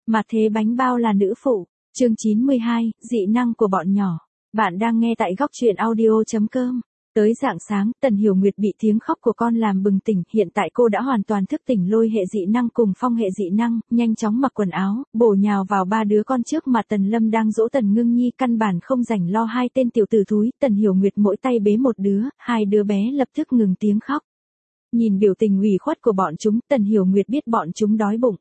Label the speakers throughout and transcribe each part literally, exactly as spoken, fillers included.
Speaker 1: Mà thế bánh bao là nữ phụ. Chương chín mươi hai, dị năng của bọn nhỏ. Bạn đang nghe tại góc truyện audio chấm com. Tới rạng sáng, Tần Hiểu Nguyệt bị tiếng khóc của con làm bừng tỉnh, hiện tại cô đã hoàn toàn thức tỉnh lôi hệ dị năng cùng phong hệ dị năng, nhanh chóng mặc quần áo, bổ nhào vào ba đứa con trước mà Tần Lâm đang dỗ Tần Ngưng Nhi, căn bản không rảnh lo hai tên tiểu tử thúi. Tần Hiểu Nguyệt mỗi tay bế một đứa, hai đứa bé lập tức ngừng tiếng khóc. Nhìn biểu tình ủy khuất của bọn chúng, Tần Hiểu Nguyệt biết bọn chúng đói bụng.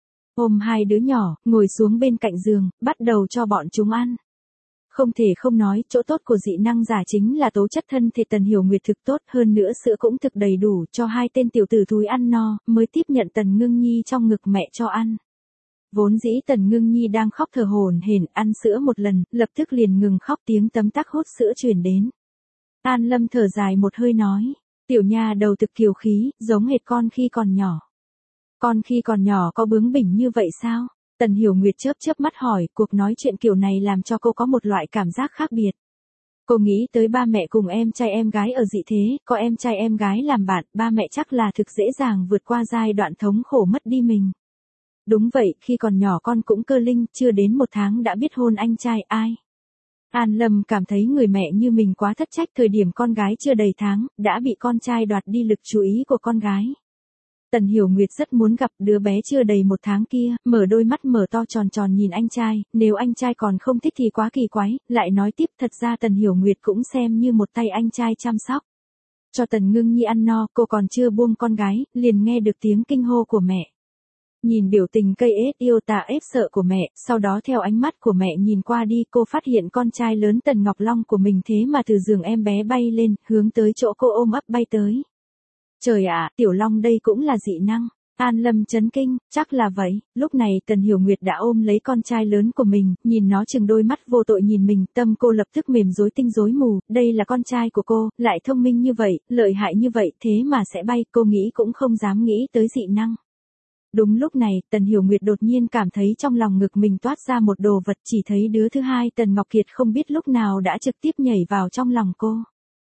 Speaker 1: Ôm hai đứa nhỏ, ngồi xuống bên cạnh giường, bắt đầu cho bọn chúng ăn. Không thể không nói, chỗ tốt của dị năng giả chính là tố chất thân thể Tần Hiểu Nguyệt thực tốt, hơn nữa sữa cũng thực đầy đủ, cho hai tên tiểu tử thúi ăn no, mới tiếp nhận Tần Ngưng Nhi trong ngực mẹ cho ăn. Vốn dĩ Tần Ngưng Nhi đang khóc thở hổn hển, ăn sữa một lần, lập tức liền ngừng khóc, tiếng tấm tắc hút sữa truyền đến. An Lâm thở dài một hơi nói, tiểu nha đầu thực kiều khí, giống hệt con khi còn nhỏ. Con khi còn nhỏ có bướng bỉnh như vậy sao? Tần Hiểu Nguyệt chớp chớp mắt hỏi, cuộc nói chuyện kiểu này làm cho cô có một loại cảm giác khác biệt. Cô nghĩ tới ba mẹ cùng em trai em gái ở dị thế, có em trai em gái làm bạn, ba mẹ chắc là thực dễ dàng vượt qua giai đoạn thống khổ mất đi mình. Đúng vậy, khi còn nhỏ con cũng cơ linh, chưa đến một tháng đã biết hôn anh trai ai. An Lâm cảm thấy người mẹ như mình quá thất trách, thời điểm con gái chưa đầy tháng, đã bị con trai đoạt đi lực chú ý của con gái. Tần Hiểu Nguyệt rất muốn gặp đứa bé chưa đầy một tháng kia, mở đôi mắt mở to tròn tròn nhìn anh trai, nếu anh trai còn không thích thì quá kỳ quái, lại nói tiếp thật ra Tần Hiểu Nguyệt cũng xem như một tay anh trai chăm sóc. Cho Tần Ngưng Nhi ăn no, cô còn chưa buông con gái, liền nghe được tiếng kinh hô của mẹ. Nhìn biểu tình cây ết yêu tà ép sợ của mẹ, sau đó theo ánh mắt của mẹ nhìn qua đi, cô phát hiện con trai lớn Tần Ngọc Long của mình thế mà từ giường em bé bay lên, hướng tới chỗ cô ôm ấp bay tới. Trời ạ, Tiểu Long đây cũng là dị năng. An Lâm chấn kinh, chắc là vậy. Lúc này Tần Hiểu Nguyệt đã ôm lấy con trai lớn của mình, nhìn nó chừng đôi mắt vô tội nhìn mình, tâm cô lập tức mềm rối tinh rối mù, đây là con trai của cô, lại thông minh như vậy, lợi hại như vậy, thế mà sẽ bay, cô nghĩ cũng không dám nghĩ tới dị năng. Đúng lúc này, Tần Hiểu Nguyệt đột nhiên cảm thấy trong lòng ngực mình toát ra một đồ vật, chỉ thấy đứa thứ hai Tần Ngọc Kiệt không biết lúc nào đã trực tiếp nhảy vào trong lòng cô.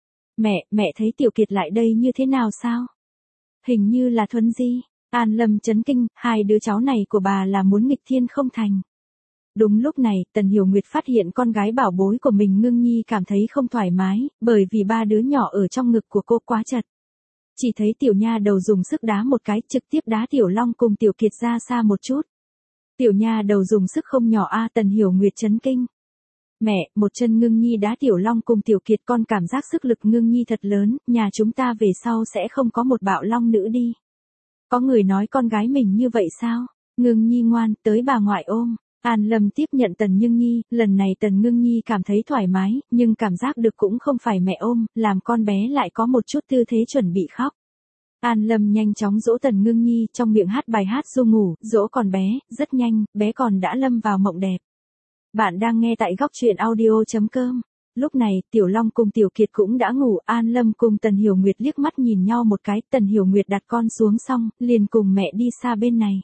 Speaker 1: Mẹ, mẹ thấy Tiểu Kiệt lại đây như thế nào sao? Hình như là Thuấn Di. An Lâm chấn kinh, hai đứa cháu này của bà là muốn nghịch thiên không thành. Đúng lúc này, Tần Hiểu Nguyệt phát hiện con gái bảo bối của mình Ngưng Nhi cảm thấy không thoải mái, bởi vì ba đứa nhỏ ở trong ngực của cô quá chật. Chỉ thấy tiểu nha đầu dùng sức đá một cái, trực tiếp đá Tiểu Long cùng Tiểu Kiệt ra xa một chút. Tiểu nha đầu dùng sức không nhỏ a, Tần Hiểu Nguyệt chấn kinh. Mẹ, một chân Ngưng Nhi đá Tiểu Long cùng Tiểu Kiệt, con cảm giác sức lực Ngưng Nhi thật lớn, nhà chúng ta về sau sẽ không có một bạo long nữ đi. Có người nói con gái mình như vậy sao? Ngưng Nhi ngoan, tới bà ngoại ôm. An Lâm tiếp nhận Tần Ngưng Nhi, lần này Tần Ngưng Nhi cảm thấy thoải mái, nhưng cảm giác được cũng không phải mẹ ôm, làm con bé lại có một chút tư thế chuẩn bị khóc. An Lâm nhanh chóng dỗ Tần Ngưng Nhi, trong miệng hát bài hát ru ngủ, dỗ con bé, rất nhanh, bé còn đã lâm vào mộng đẹp. Bạn đang nghe tại góc truyện audio chấm com. Lúc này, Tiểu Long cùng Tiểu Kiệt cũng đã ngủ, An Lâm cùng Tần Hiểu Nguyệt liếc mắt nhìn nhau một cái, Tần Hiểu Nguyệt đặt con xuống xong, liền cùng mẹ đi xa bên này.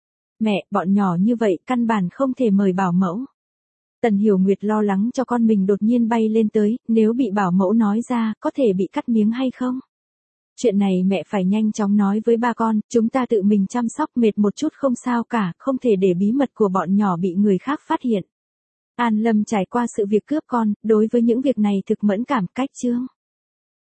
Speaker 1: Mẹ, bọn nhỏ như vậy, căn bản không thể mời bảo mẫu. Tần Hiểu Nguyệt lo lắng cho con mình đột nhiên bay lên tới, nếu bị bảo mẫu nói ra, có thể bị cắt miếng hay không? Chuyện này mẹ phải nhanh chóng nói với ba con, chúng ta tự mình chăm sóc, mệt một chút không sao cả, không thể để bí mật của bọn nhỏ bị người khác phát hiện. An Lâm trải qua sự việc cướp con, đối với những việc này thực mẫn cảm, cách chương.